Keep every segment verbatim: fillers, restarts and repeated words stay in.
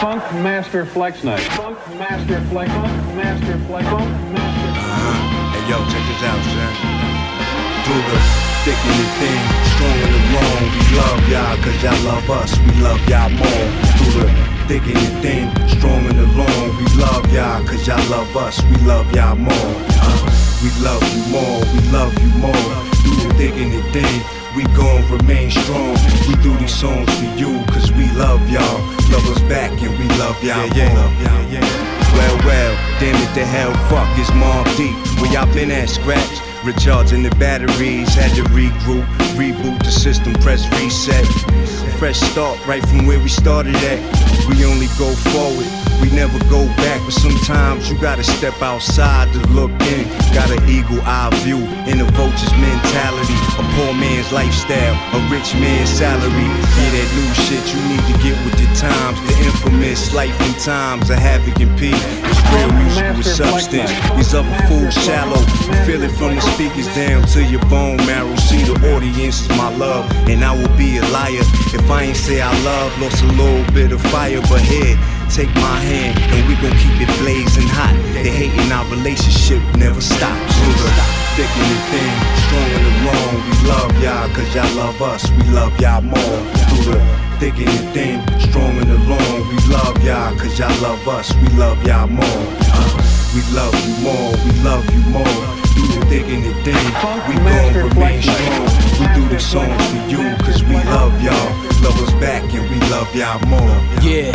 Funk Master Flex Night. Funk Master Flex. Funk Master Flex. Funk Master. Uh-huh. Hey yo, check this out, son. Through the thick and the thin, strong and the wrong, we love y'all cause y'all love us, we love y'all more. Through the thick and the thin, strong and the long, we love y'all cause y'all love us, we love y'all more. Uh, we love you more, we love you more. Through the thick and the thin, we gon' remain strong. We do these songs for you cause we love y'all. Love us back and we love y'all yeah, more. Yeah, yeah, yeah. Well, well, damn it to hell, fuck, it's Mobb Deep. Where y'all been at, Scraps? Recharging the batteries, had to regroup, reboot the system, press reset. Fresh start right from where we started at. We only go forward, we never go back. But sometimes you gotta step outside to look in. Got an eagle eye view in a vulture's mentality. A poor man's lifestyle, a rich man's salary. Yeah, that new shit you need to get with the times. The infamous life and times of Havoc and P. It's real music with substance. These other fools shallow. You feel it from the speakers down to your bone marrow. See the audience is my love, and I will be a liar if I ain't say I love. Lost a little bit of fire, but here, take my hand and we gon' keep it blazing hot. The hate in our relationship never stops. Through the thick and the thin, strong and the wrong, we love y'all cause y'all love us, we love y'all more. Through the thick and the thin, strong and the long, we love y'all cause y'all love us, we love y'all more. Uh, we love you more, we love you more. Through the thick and the thin, we gon' remain strong. We do these songs for you cause we love y'all. Love us back and we love y'all more. Yeah,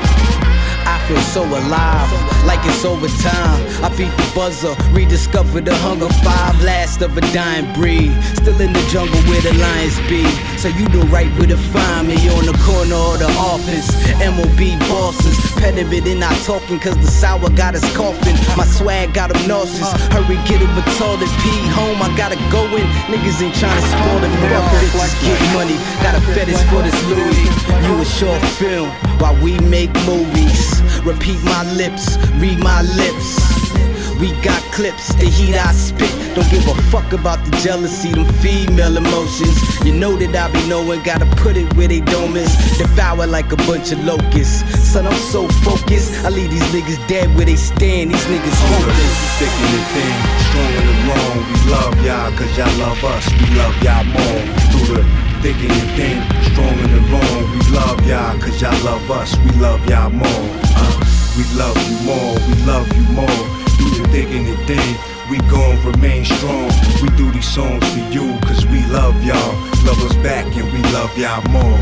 I feel so alive, like it's overtime. I beat the buzzer, rediscover the hunger. Five, last of a dying breed. Still in the jungle where the lions be. So you know right where to find me. On the corner of the office, M O B bosses. Pediment and not talking cause the sour got us coughing. My swag got them nauseous. Hurry, get it with toilet pee. Home, I gotta go in. Niggas ain't trying to spoil it. Fuck bitches, get money. Got a fetish for this Louis. You a short film while we make movies. Repeat my lips, read my lips. We got clips, the heat I spit. Don't give a fuck about the jealousy, them female emotions. You know that I be knowing, gotta put it where they don't miss. Devour like a bunch of locusts. Son, I'm so focused, I leave these niggas dead where they stand. These niggas hopeless. Thick and the thin, strong and the wrong, we love y'all cause y'all love us, we love y'all more. Through the thick and the thin, strong and the wrong, we love y'all cause y'all love us, we love y'all more. Uh, we love you more, we love you more. Through the thick and the thin, we gon' remain strong. We do these songs for you cause we love y'all. Love us back and we love y'all more.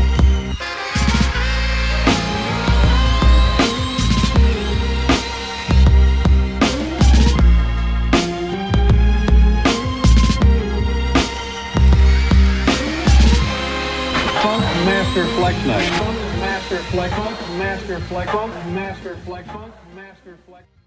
Funk Master Flex Night. Funk Master Flex. Funk Master Flex. Funk Master Flex. Funk Master Flex.